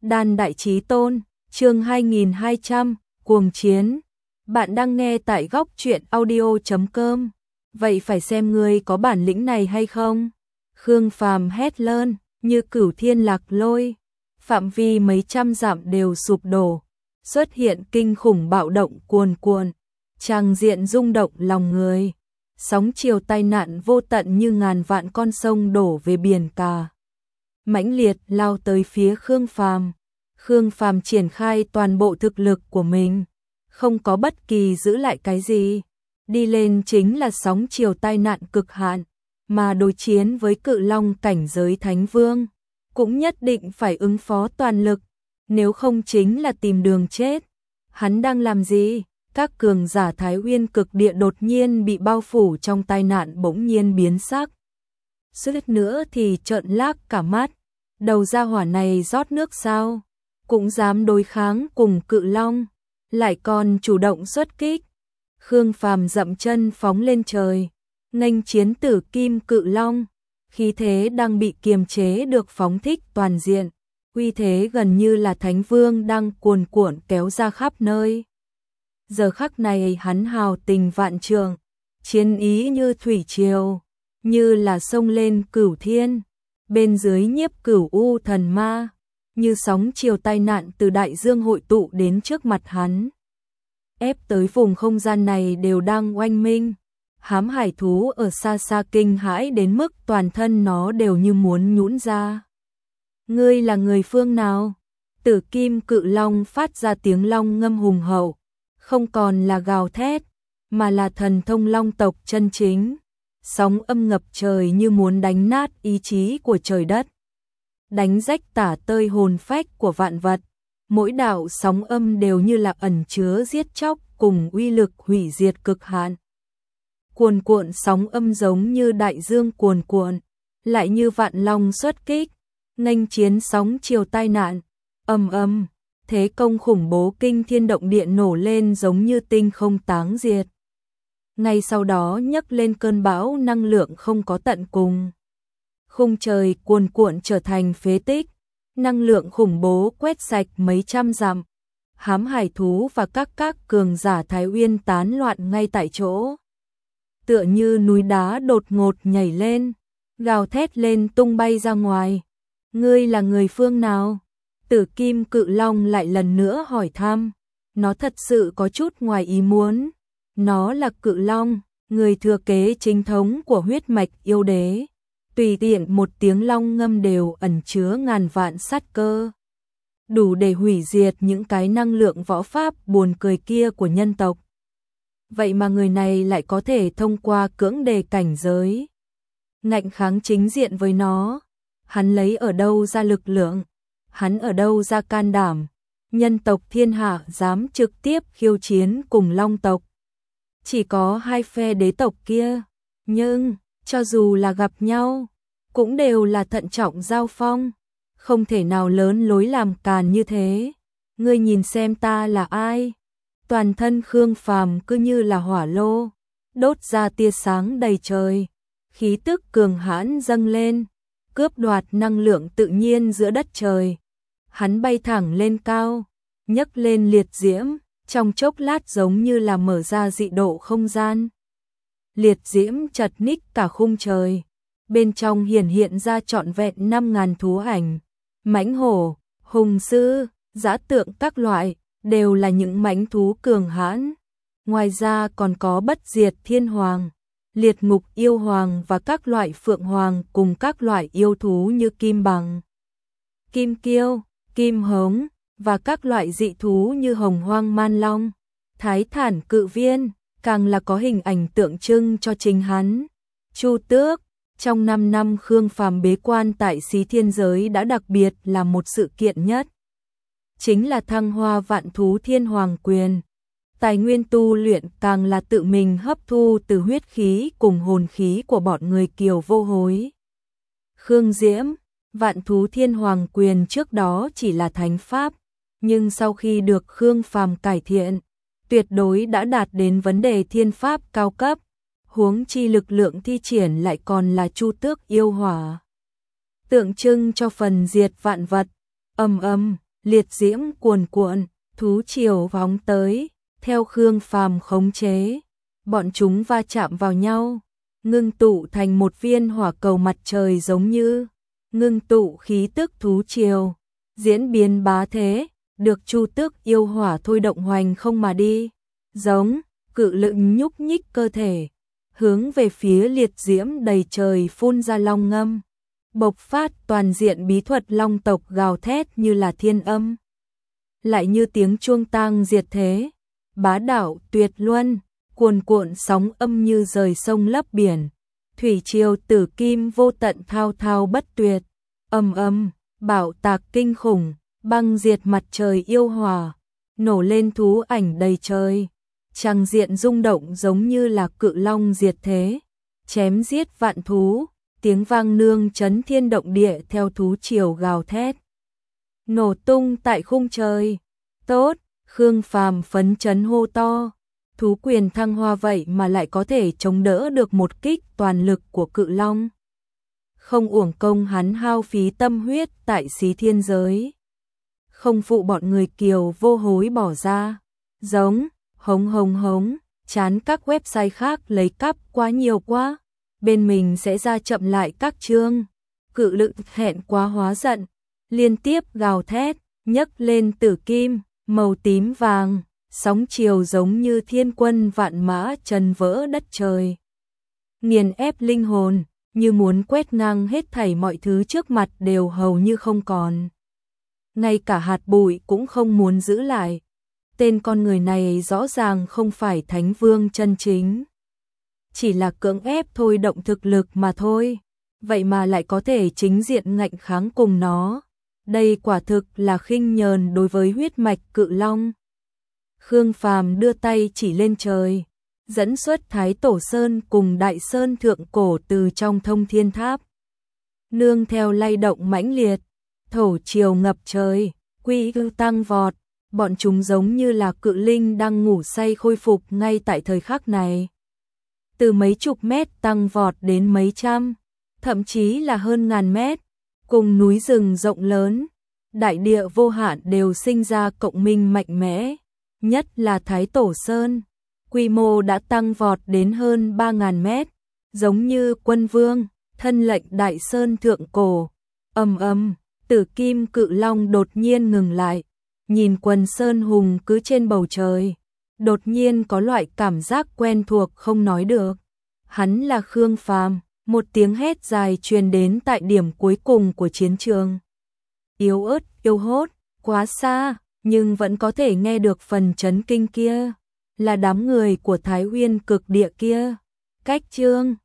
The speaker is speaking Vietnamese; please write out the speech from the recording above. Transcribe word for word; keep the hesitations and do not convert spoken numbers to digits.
Đan Đại Chí Tôn, chương hai nghìn hai trăm, Cuồng Chiến. Bạn đang nghe tại góc truyện audio chấm com. Vậy phải xem ngươi có bản lĩnh này hay không? Khương Phàm hét lớn, như cửu thiên lạc lôi. Phạm vi mấy trăm dặm đều sụp đổ. Xuất hiện kinh khủng bạo động cuồn cuộn. Tràng diện rung động lòng người. Sóng chiều tai nạn vô tận như ngàn vạn con sông đổ về biển cả. Mãnh liệt lao tới phía Khương Phàm. Khương Phàm triển khai toàn bộ thực lực của mình, không có bất kỳ giữ lại cái gì. Đi lên chính là sóng chiều tai nạn cực hạn, mà đối chiến với cự long cảnh giới Thánh Vương, cũng nhất định phải ứng phó toàn lực, nếu không chính là tìm đường chết. Hắn đang làm gì? Các cường giả Thái Uyên cực địa đột nhiên bị bao phủ trong tai nạn bỗng nhiên biến sắc. Suýt nữa thì trợn lác cả mắt, đầu ra hỏa này rót nước sao? Cũng dám đối kháng cùng cự long, lại còn chủ động xuất kích. Khương Phàm dậm chân phóng lên trời, nghênh chiến tử kim cự long, khí thế đang bị kiềm chế được phóng thích toàn diện, uy thế gần như là Thánh Vương đang cuồn cuộn kéo ra khắp nơi. Giờ khắc này hắn hào tình vạn trượng, chiến ý như thủy triều, như là sông lên cửu thiên, bên dưới nhiếp cửu u thần ma, như sóng chiều tai nạn từ đại dương hội tụ đến trước mặt hắn. Ép tới vùng không gian này đều đang oanh minh, hám hải thú ở xa xa kinh hãi đến mức toàn thân nó đều như muốn nhũn ra. Ngươi là người phương nào? Tử kim cự long phát ra tiếng long ngâm hùng hậu, không còn là gào thét, mà là thần thông long tộc chân chính. Sóng âm ngập trời như muốn đánh nát ý chí của trời đất, đánh rách tả tơi hồn phách của vạn vật. Mỗi đạo sóng âm đều như là ẩn chứa giết chóc cùng uy lực hủy diệt cực hạn. Cuồn cuộn sóng âm giống như đại dương cuồn cuộn, lại như vạn long xuất kích, nghênh chiến sóng chiều tai nạn. Ầm ầm, thế công khủng bố kinh thiên động địa nổ lên giống như tinh không táng diệt. Ngay sau đó nhấc lên cơn bão năng lượng không có tận cùng. Khung trời cuồn cuộn trở thành phế tích, năng lượng khủng bố quét sạch mấy trăm dặm. Hám hải thú và các các cường giả Thái Uyên tán loạn ngay tại chỗ. Tựa như núi đá đột ngột nhảy lên, gào thét lên tung bay ra ngoài. Ngươi là người phương nào? Tử kim cự long lại lần nữa hỏi thăm. Nó thật sự có chút ngoài ý muốn. Nó là cự long, người thừa kế chính thống của huyết mạch yêu đế. Tùy tiện một tiếng long ngâm đều ẩn chứa ngàn vạn sát cơ, đủ để hủy diệt những cái năng lượng võ pháp buồn cười kia của nhân tộc. Vậy mà người này lại có thể thông qua cưỡng đề cảnh giới, ngạnh kháng chính diện với nó. Hắn lấy ở đâu ra lực lượng? Hắn ở đâu ra can đảm? Nhân tộc thiên hạ dám trực tiếp khiêu chiến cùng long tộc. Chỉ có hai phe đế tộc kia, nhưng cho dù là gặp nhau, cũng đều là thận trọng giao phong, không thể nào lớn lối làm càn như thế. Ngươi nhìn xem ta là ai? Toàn thân Khương Phàm cứ như là hỏa lô, đốt ra tia sáng đầy trời, khí tức cường hãn dâng lên, cướp đoạt năng lượng tự nhiên giữa đất trời. Hắn bay thẳng lên cao, nhấc lên liệt diễm, trong chốc lát giống như là mở ra dị độ không gian. Liệt diễm chật ních cả khung trời, bên trong hiển hiện ra trọn vẹn năm ngàn thú ảnh, mãnh hổ, hùng sư, dã tượng các loại, đều là những mãnh thú cường hãn. Ngoài ra còn có bất diệt thiên hoàng, liệt ngục yêu hoàng và các loại phượng hoàng cùng các loại yêu thú như kim bằng, kim kiêu, kim hống và các loại dị thú như hồng hoang man long, thái thản cự viên, càng là có hình ảnh tượng trưng cho chính hắn, Chu Tước. Trong năm năm Khương Phàm bế quan tại Xí Thiên Giới đã đặc biệt là một sự kiện nhất, chính là thăng hoa vạn thú thiên hoàng quyền. Tài nguyên tu luyện càng là tự mình hấp thu từ huyết khí cùng hồn khí của bọn người Kiều vô hối. Khương Diễm, vạn thú thiên hoàng quyền trước đó chỉ là thánh pháp, nhưng sau khi được Khương Phàm cải thiện, tuyệt đối đã đạt đến vấn đề thiên pháp cao cấp. Huống chi lực lượng thi triển lại còn là Chu Tước yêu hỏa, tượng trưng cho phần diệt vạn vật. Ầm ầm, liệt diễm cuồn cuộn, thú triều phóng tới, theo Khương Phàm khống chế, bọn chúng va chạm vào nhau, ngưng tụ thành một viên hỏa cầu mặt trời giống như ngưng tụ khí tức thú triều, diễn biến bá thế, được Chu Tước yêu hỏa thôi động hoành không mà đi, giống cự lựng nhúc nhích cơ thể, hướng về phía liệt diễm đầy trời phun ra long ngâm, bộc phát toàn diện bí thuật long tộc gào thét như là thiên âm, lại như tiếng chuông tang diệt thế, bá đạo tuyệt luân, cuồn cuộn sóng âm như rời sông lấp biển, thủy triều tử kim vô tận thao thao bất tuyệt, ầm ầm, bạo tạc kinh khủng, băng diệt mặt trời yêu hỏa, nổ lên thú ảnh đầy trời, tràng diện rung động giống như là cự long diệt thế, chém giết vạn thú, tiếng vang nương chấn thiên động địa theo thú triều gào thét, nổ tung tại khung trời. Tốt, Khương Phàm phấn chấn hô to, thú quyền thăng hoa vậy mà lại có thể chống đỡ được một kích toàn lực của cự long. Không uổng công hắn hao phí tâm huyết tại Xí Thiên giới. Không phụ bọn người Kiều vô hối bỏ ra. Giống, hống hống hống, chán các website khác lấy cắp quá nhiều quá. Bên mình sẽ ra chậm lại các chương. Cự lựng hẹn quá hóa giận, liên tiếp gào thét, nhấc lên tử kim, màu tím vàng, sóng chiều giống như thiên quân vạn mã trần vỡ đất trời. Nghiền ép linh hồn, như muốn quét ngang hết thảy mọi thứ trước mặt đều hầu như không còn. Ngay cả hạt bụi cũng không muốn giữ lại. Tên con người này rõ ràng không phải thánh vương chân chính. Chỉ là cưỡng ép thôi động thực lực mà thôi. Vậy mà lại có thể chính diện ngạnh kháng cùng nó. Đây quả thực là khinh nhờn đối với huyết mạch cự long. Khương Phàm đưa tay chỉ lên trời, dẫn xuất Thái Tổ Sơn cùng Đại Sơn Thượng Cổ từ trong thông thiên tháp. Nương theo lay động mãnh liệt, thổ triều ngập trời, quy ư tăng vọt, bọn chúng giống như là cự linh đang ngủ say khôi phục ngay tại thời khắc này. Từ mấy chục mét tăng vọt đến mấy trăm, thậm chí là hơn ngàn mét, cùng núi rừng rộng lớn, đại địa vô hạn đều sinh ra cộng minh mạnh mẽ, nhất là Thái Tổ Sơn, quy mô đã tăng vọt đến hơn ba ngàn mét, giống như quân vương, thân lệnh Đại Sơn Thượng Cổ. Ầm ầm, tử kim cự long đột nhiên ngừng lại, nhìn quần sơn hùng cứ trên bầu trời, đột nhiên có loại cảm giác quen thuộc không nói được. Hắn là Khương Phàm. Một tiếng hét dài truyền đến tại điểm cuối cùng của chiến trường. Yếu ớt, yếu hốt, quá xa, nhưng vẫn có thể nghe được phần chấn kinh kia. Là đám người của Thái Uyên cực địa kia. Cách chương